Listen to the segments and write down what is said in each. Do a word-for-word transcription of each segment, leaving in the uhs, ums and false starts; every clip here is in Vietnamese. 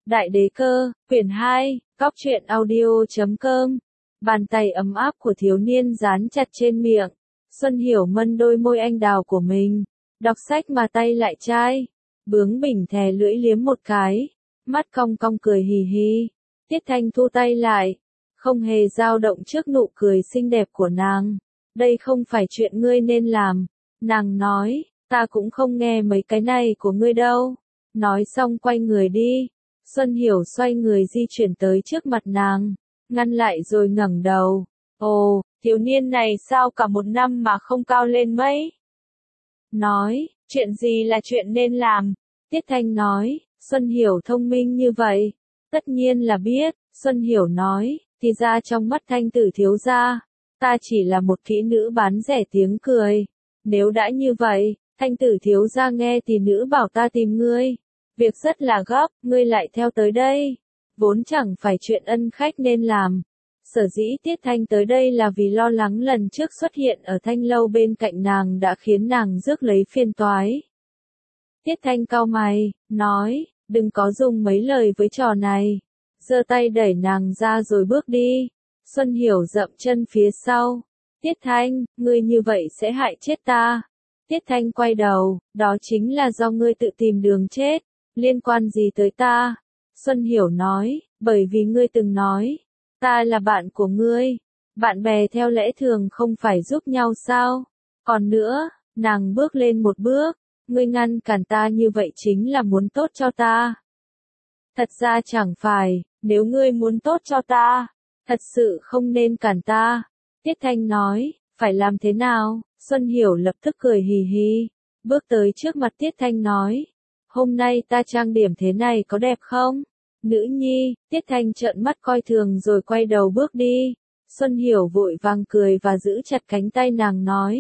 Đại đế cơ, quyển hai, góc truyện audio chấm com. Bàn tay ấm áp của thiếu niên dán chặt trên miệng. Xuân Hiểu mân đôi môi anh đào của mình. Đọc sách mà tay lại chai. Bướng bỉnh thè lưỡi liếm một cái. Mắt cong cong cười hì hì. Tiết Thanh thu tay lại. Không hề dao động trước nụ cười xinh đẹp của nàng. Đây không phải chuyện ngươi nên làm. Nàng nói, ta cũng không nghe mấy cái này của ngươi đâu. Nói xong quay người đi. Xuân Hiểu xoay người di chuyển tới trước mặt nàng, ngăn lại rồi ngẩng đầu. Ồ, thiếu niên này sao cả một năm mà không cao lên mấy? Nói, chuyện gì là chuyện nên làm? Tiết Thanh nói, Xuân Hiểu thông minh như vậy. Tất nhiên là biết, Xuân Hiểu nói, thì ra trong mắt Thanh tử thiếu gia, ta chỉ là một kỹ nữ bán rẻ tiếng cười. Nếu đã như vậy, Thanh tử thiếu gia nghe tỷ nữ bảo ta tìm ngươi. Việc rất là gấp, ngươi lại theo tới đây. Vốn chẳng phải chuyện ân khách nên làm. Sở dĩ Tiết Thanh tới đây là vì lo lắng lần trước xuất hiện ở Thanh lâu bên cạnh nàng đã khiến nàng rước lấy phiền toái. Tiết Thanh cau mày, nói, đừng có dùng mấy lời với trò này. Giơ tay đẩy nàng ra rồi bước đi. Xuân Hiểu dậm chân phía sau. Tiết Thanh, ngươi như vậy sẽ hại chết ta. Tiết Thanh quay đầu, đó chính là do ngươi tự tìm đường chết. Liên quan gì tới ta? Xuân Hiểu nói, bởi vì ngươi từng nói, ta là bạn của ngươi. Bạn bè theo lẽ thường không phải giúp nhau sao? Còn nữa, nàng bước lên một bước, ngươi ngăn cản ta như vậy chính là muốn tốt cho ta. Thật ra chẳng phải, nếu ngươi muốn tốt cho ta, thật sự không nên cản ta. Tiết Thanh nói, phải làm thế nào? Xuân Hiểu lập tức cười hì hì, bước tới trước mặt Tiết Thanh nói. Hôm nay ta trang điểm thế này có đẹp không? Nữ nhi, Tiết Thanh trợn mắt coi thường rồi quay đầu bước đi. Xuân Hiểu vội vàng cười và giữ chặt cánh tay nàng nói.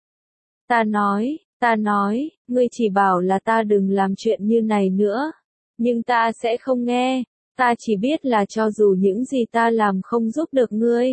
Ta nói, ta nói, ngươi chỉ bảo là ta đừng làm chuyện như này nữa. Nhưng ta sẽ không nghe, ta chỉ biết là cho dù những gì ta làm không giúp được ngươi.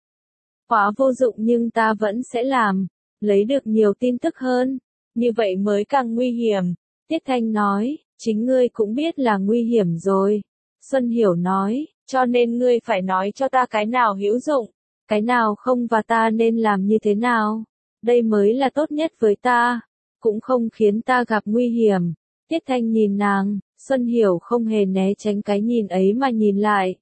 Quá vô dụng nhưng ta vẫn sẽ làm, lấy được nhiều tin tức hơn, như vậy mới càng nguy hiểm. Tiết Thanh nói, chính ngươi cũng biết là nguy hiểm rồi. Xuân Hiểu nói, cho nên ngươi phải nói cho ta cái nào hữu dụng, cái nào không và ta nên làm như thế nào. Đây mới là tốt nhất với ta, cũng không khiến ta gặp nguy hiểm. Tiết Thanh nhìn nàng, Xuân Hiểu không hề né tránh cái nhìn ấy mà nhìn lại.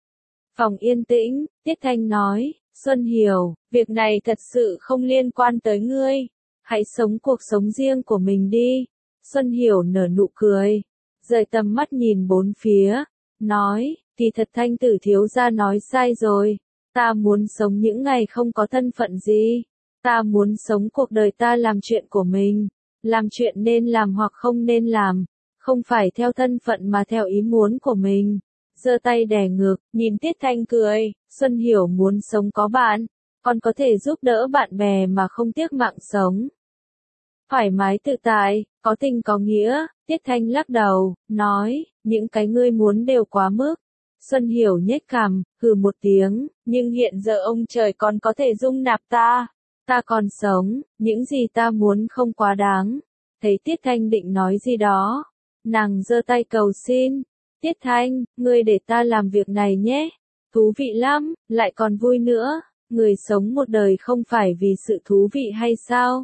Phòng yên tĩnh, Tiết Thanh nói, Xuân Hiểu, việc này thật sự không liên quan tới ngươi. Hãy sống cuộc sống riêng của mình đi. Xuân Hiểu nở nụ cười, rời tầm mắt nhìn bốn phía, nói, thì thật Thanh tử thiếu gia nói sai rồi, ta muốn sống những ngày không có thân phận gì, ta muốn sống cuộc đời ta làm chuyện của mình, làm chuyện nên làm hoặc không nên làm, không phải theo thân phận mà theo ý muốn của mình. Giơ tay đè ngực, nhìn Tiết Thanh cười, Xuân Hiểu muốn sống có bạn, còn có thể giúp đỡ bạn bè mà không tiếc mạng sống. Thoải mái tự tại, có tình có nghĩa. Tiết Thanh lắc đầu, nói, những cái ngươi muốn đều quá mức. Xuân Hiểu nhếch cằm, hừ một tiếng, nhưng hiện giờ ông trời còn có thể dung nạp ta. Ta còn sống, những gì ta muốn không quá đáng. Thấy Tiết Thanh định nói gì đó, nàng giơ tay cầu xin. Tiết Thanh, ngươi để ta làm việc này nhé. Thú vị lắm, lại còn vui nữa. Người sống một đời không phải vì sự thú vị hay sao?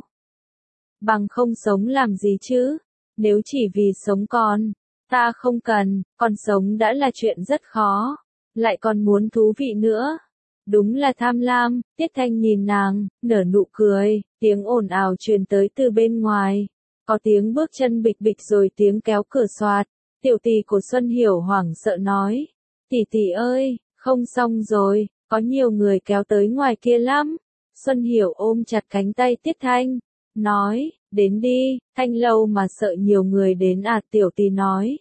Bằng không sống làm gì chứ? Nếu chỉ vì sống còn, ta không cần, còn sống đã là chuyện rất khó, lại còn muốn thú vị nữa. Đúng là tham lam. Tiết Thanh nhìn nàng, nở nụ cười, tiếng ồn ào truyền tới từ bên ngoài. Có tiếng bước chân bịch bịch rồi tiếng kéo cửa xoạt. Tiểu tỷ của Xuân Hiểu hoảng sợ nói, tỷ tỷ ơi, không xong rồi, có nhiều người kéo tới ngoài kia lắm. Xuân Hiểu ôm chặt cánh tay Tiết Thanh, nói, đến đi, Thanh lâu mà sợ nhiều người đến à? Tiểu tỷ nói,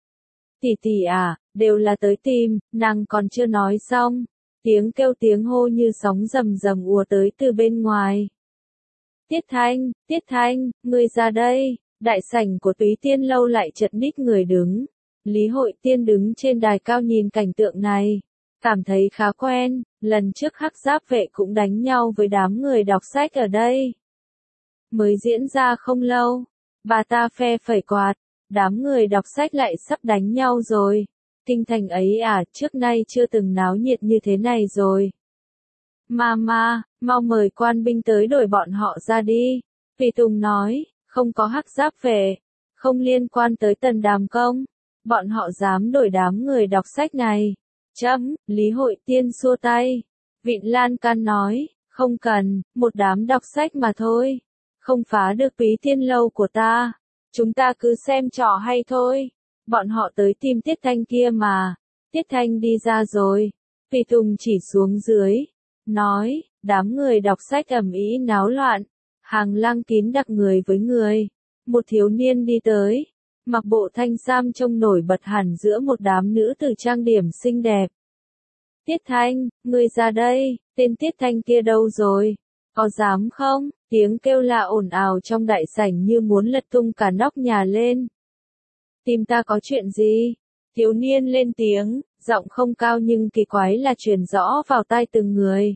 tỷ tỷ à, đều là tới tìm. Nàng còn chưa nói xong, tiếng kêu tiếng hô như sóng rầm rầm ùa tới từ bên ngoài. Tiết Thanh, Tiết Thanh, ngươi ra đây. Đại sảnh của Túy Tiên lâu lại chật ních người đứng. Lý Hội Tiên đứng trên đài cao nhìn cảnh tượng này, cảm thấy khá quen. Lần trước Hắc Giáp vệ cũng đánh nhau với đám người đọc sách ở đây. Mới diễn ra không lâu, bà ta phe phẩy quạt, đám người đọc sách lại sắp đánh nhau rồi. Kinh thành ấy à, trước nay chưa từng náo nhiệt như thế này rồi. Mama, mau mời quan binh tới đổi bọn họ ra đi. Tùy Tùng nói, không có hắc giáp về, không liên quan tới Tần Đàm Công. Bọn họ dám đổi đám người đọc sách này. Chấm, Lý Hội Tiên xua tay. Vịn Lan Can nói, không cần, một đám đọc sách mà thôi. Không phá được Túy Tiên Lâu của ta. Chúng ta cứ xem trò hay thôi. Bọn họ tới tìm Tiết Thanh kia mà. Tiết Thanh đi ra rồi. Tùy Tùng chỉ xuống dưới. Nói, đám người đọc sách ầm ĩ náo loạn. Hàng lang kín đặc người với người. Một thiếu niên đi tới. Mặc bộ thanh sam trông nổi bật hẳn giữa một đám nữ tử trang điểm xinh đẹp. Tiết Thanh, ngươi ra đây, tên Tiết Thanh kia đâu rồi? Có dám không? Tiếng kêu la ồn ào trong đại sảnh như muốn lật tung cả nóc nhà lên. Tìm ta có chuyện gì? Thiếu niên lên tiếng, giọng không cao nhưng kỳ quái là truyền rõ vào tai từng người.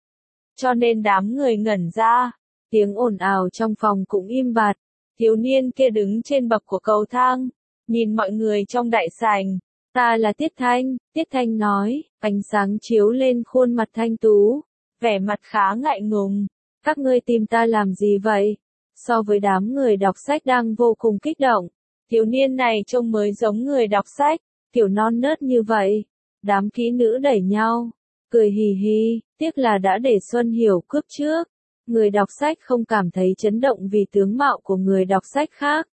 Cho nên đám người ngẩn ra, tiếng ồn ào trong phòng cũng im bặt. Thiếu niên kia đứng trên bậc của cầu thang, nhìn mọi người trong đại sảnh. Ta là Tiết Thanh, Tiết Thanh nói, ánh sáng chiếu lên khuôn mặt thanh tú, vẻ mặt khá ngại ngùng. Các ngươi tìm ta làm gì vậy? So với đám người đọc sách đang vô cùng kích động, thiếu niên này trông mới giống người đọc sách, kiểu non nớt như vậy. Đám kỹ nữ đẩy nhau, cười hì hì, tiếc là đã để Xuân Hiểu cướp trước. Người đọc sách không cảm thấy chấn động vì tướng mạo của người đọc sách khác.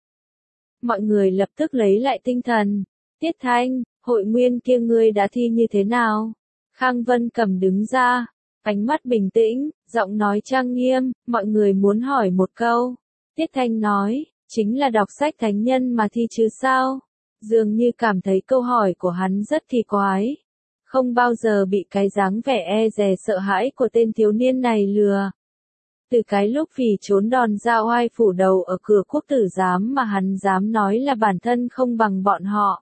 Mọi người lập tức lấy lại tinh thần. Tiết Thanh, hội nguyên kia ngươi đã thi như thế nào? Khang Vân Cầm đứng ra, ánh mắt bình tĩnh, giọng nói trang nghiêm, mọi người muốn hỏi một câu. Tiết Thanh nói, chính là đọc sách thánh nhân mà thi chứ sao? Dường như cảm thấy câu hỏi của hắn rất kỳ quái. Không bao giờ bị cái dáng vẻ e dè sợ hãi của tên thiếu niên này lừa. Từ cái lúc vì trốn đòn ra oai phủ đầu ở cửa quốc tử giám mà hắn dám nói là bản thân không bằng bọn họ.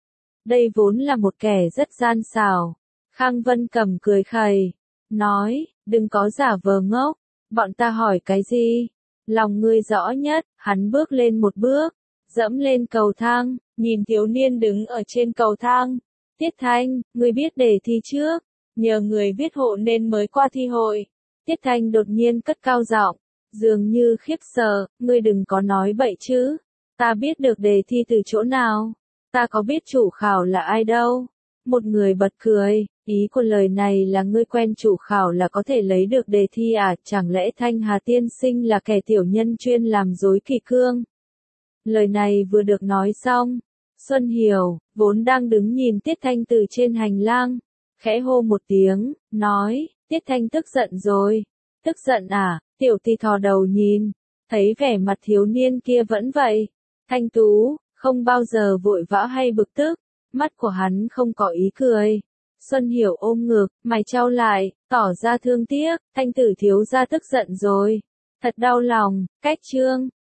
Đây vốn là một kẻ rất gian xảo. Khang Vân Cầm cười khẩy, nói, đừng có giả vờ ngốc, bọn ta hỏi cái gì? Lòng ngươi rõ nhất. Hắn bước lên một bước, dẫm lên cầu thang, nhìn thiếu niên đứng ở trên cầu thang. Tiết Thanh, ngươi biết đề thi trước, nhờ người viết hộ nên mới qua thi hội. Tiết Thanh đột nhiên cất cao giọng, dường như khiếp sợ, ngươi đừng có nói bậy chứ. Ta biết được đề thi từ chỗ nào, ta có biết chủ khảo là ai đâu. Một người bật cười, ý của lời này là ngươi quen chủ khảo là có thể lấy được đề thi à, chẳng lẽ Thanh Hà tiên sinh là kẻ tiểu nhân chuyên làm rối kỷ cương. Lời này vừa được nói xong, Xuân Hiểu, vốn đang đứng nhìn Tiết Thanh từ trên hành lang, khẽ hô một tiếng, nói, Tiết Thanh tức giận rồi. Tức giận à? Tiểu Ti thò đầu nhìn, thấy vẻ mặt thiếu niên kia vẫn vậy. Thanh tú, không bao giờ vội vã hay bực tức, mắt của hắn không có ý cười. Xuân Hiểu ôm ngực, mày chau lại, tỏ ra thương tiếc, Thanh tử thiếu gia tức giận rồi. Thật đau lòng, cách chương.